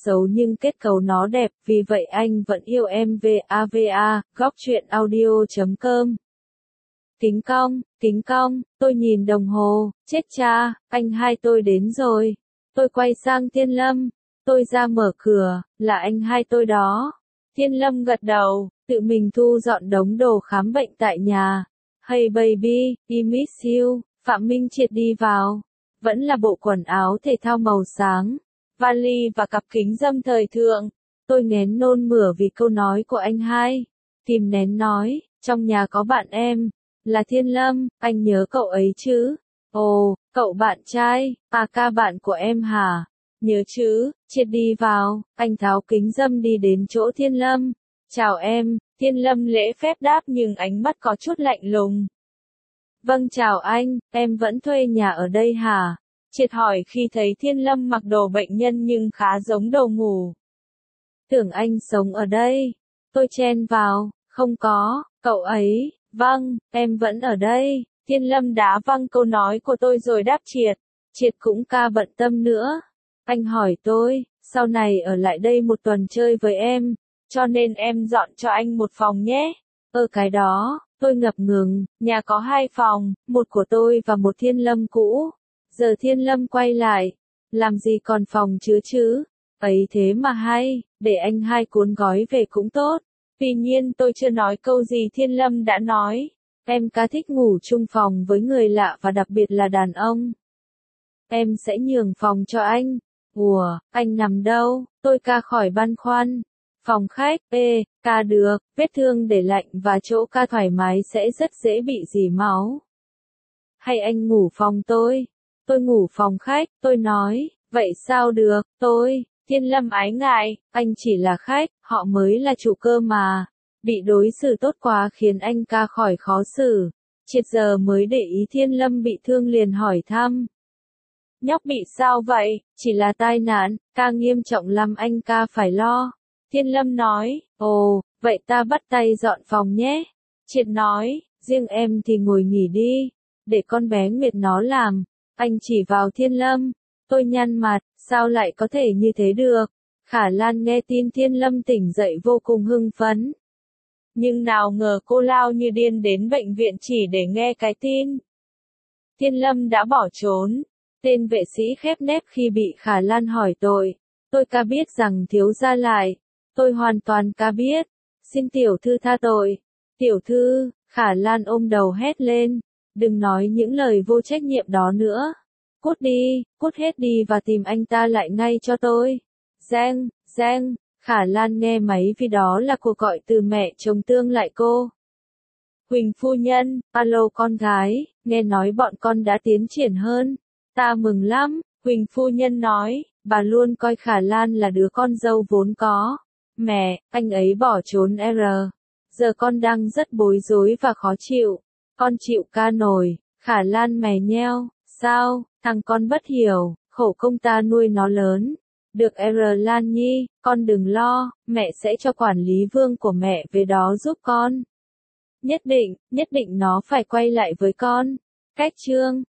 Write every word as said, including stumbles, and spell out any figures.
xấu nhưng kết cấu nó đẹp, vì vậy anh vẫn yêu em. vava, góc truyện audio chấm com. Kính cong, kính cong, tôi nhìn đồng hồ, chết cha, anh hai tôi đến rồi. Tôi quay sang Thiên Lâm, tôi ra mở cửa, là anh hai tôi đó. Thiên Lâm gật đầu, tự mình thu dọn đống đồ khám bệnh tại nhà. Hey baby, I miss you, Phạm Minh Triệt đi vào. Vẫn là bộ quần áo thể thao màu sáng, vali và cặp kính râm thời thượng. Tôi nghén nôn mửa vì câu nói của anh hai. Kìm nén nói, trong nhà có bạn em, là Thiên Lâm, anh nhớ cậu ấy chứ? Ồ, cậu bạn trai, à ca bạn của em hả? Nhớ chứ, Triệt đi vào, anh tháo kính râm đi đến chỗ Thiên Lâm. Chào em, Thiên Lâm lễ phép đáp nhưng ánh mắt có chút lạnh lùng. Vâng chào anh, em vẫn thuê nhà ở đây hả? Triệt hỏi khi thấy Thiên Lâm mặc đồ bệnh nhân nhưng khá giống đồ ngủ. Tưởng anh sống ở đây. Tôi chen vào, không có, cậu ấy, vâng, em vẫn ở đây. Thiên Lâm đá văng câu nói của tôi rồi đáp Triệt. Triệt cũng ca bận tâm nữa. Anh hỏi tôi, sau này ở lại đây một tuần chơi với em, cho nên em dọn cho anh một phòng nhé. Ơ cái đó, tôi ngập ngừng, nhà có hai phòng, một của tôi và một Thiên Lâm cũ. Giờ Thiên Lâm quay lại, làm gì còn phòng chứ chứ, ấy thế mà hay, để anh hai cuốn gói về cũng tốt. Tuy nhiên tôi chưa nói câu gì Thiên Lâm đã nói, em cá thích ngủ chung phòng với người lạ và đặc biệt là đàn ông. Em sẽ nhường phòng cho anh. Ủa, anh nằm đâu? Tôi ca khỏi băn khoăn. Phòng khách, ê, ca được, vết thương để lạnh và chỗ ca thoải mái sẽ rất dễ bị rỉ máu. Hay anh ngủ phòng tôi? Tôi ngủ phòng khách, tôi nói, vậy sao được, tôi, Thiên Lâm ái ngại, anh chỉ là khách, họ mới là chủ cơ mà. Bị đối xử tốt quá khiến anh ca khỏi khó xử. Triệt giờ mới để ý Thiên Lâm bị thương liền hỏi thăm. Nhóc bị sao vậy? Chỉ là tai nạn, ca nghiêm trọng lắm anh ca phải lo. Thiên Lâm nói, ồ, vậy ta bắt tay dọn phòng nhé. Triệt nói, riêng em thì ngồi nghỉ đi, để con bé Nguyệt nó làm. Anh chỉ vào Thiên Lâm, tôi nhăn mặt, sao lại có thể như thế được? Khả Lan nghe tin Thiên Lâm tỉnh dậy vô cùng hưng phấn. Nhưng nào ngờ cô lao như điên đến bệnh viện chỉ để nghe cái tin. Thiên Lâm đã bỏ trốn. Tên vệ sĩ khép nép khi bị Khả Lan hỏi tội. Tôi ca biết rằng thiếu gia lại. Tôi hoàn toàn ca biết. Xin tiểu thư tha tội. Tiểu thư, Khả Lan ôm đầu hét lên. Đừng nói những lời vô trách nhiệm đó nữa. Cút đi, cút hết đi và tìm anh ta lại ngay cho tôi. Giang, Giang, Khả Lan nghe máy vì đó là cuộc gọi từ mẹ chồng tương lại cô. Huỳnh phu nhân, alo con gái, nghe nói bọn con đã tiến triển hơn. Ta mừng lắm, Huỳnh phu nhân nói, bà luôn coi Khả Lan là đứa con dâu vốn có. Mẹ, anh ấy bỏ trốn R. Giờ con đang rất bối rối và khó chịu. Con chịu ca nổi, Khả Lan mè nheo, sao, thằng con bất hiểu, khổ công ta nuôi nó lớn. Được R Lan Nhi, con đừng lo, mẹ sẽ cho quản lý vương của mẹ về đó giúp con. Nhất định, nhất định nó phải quay lại với con. Cách chương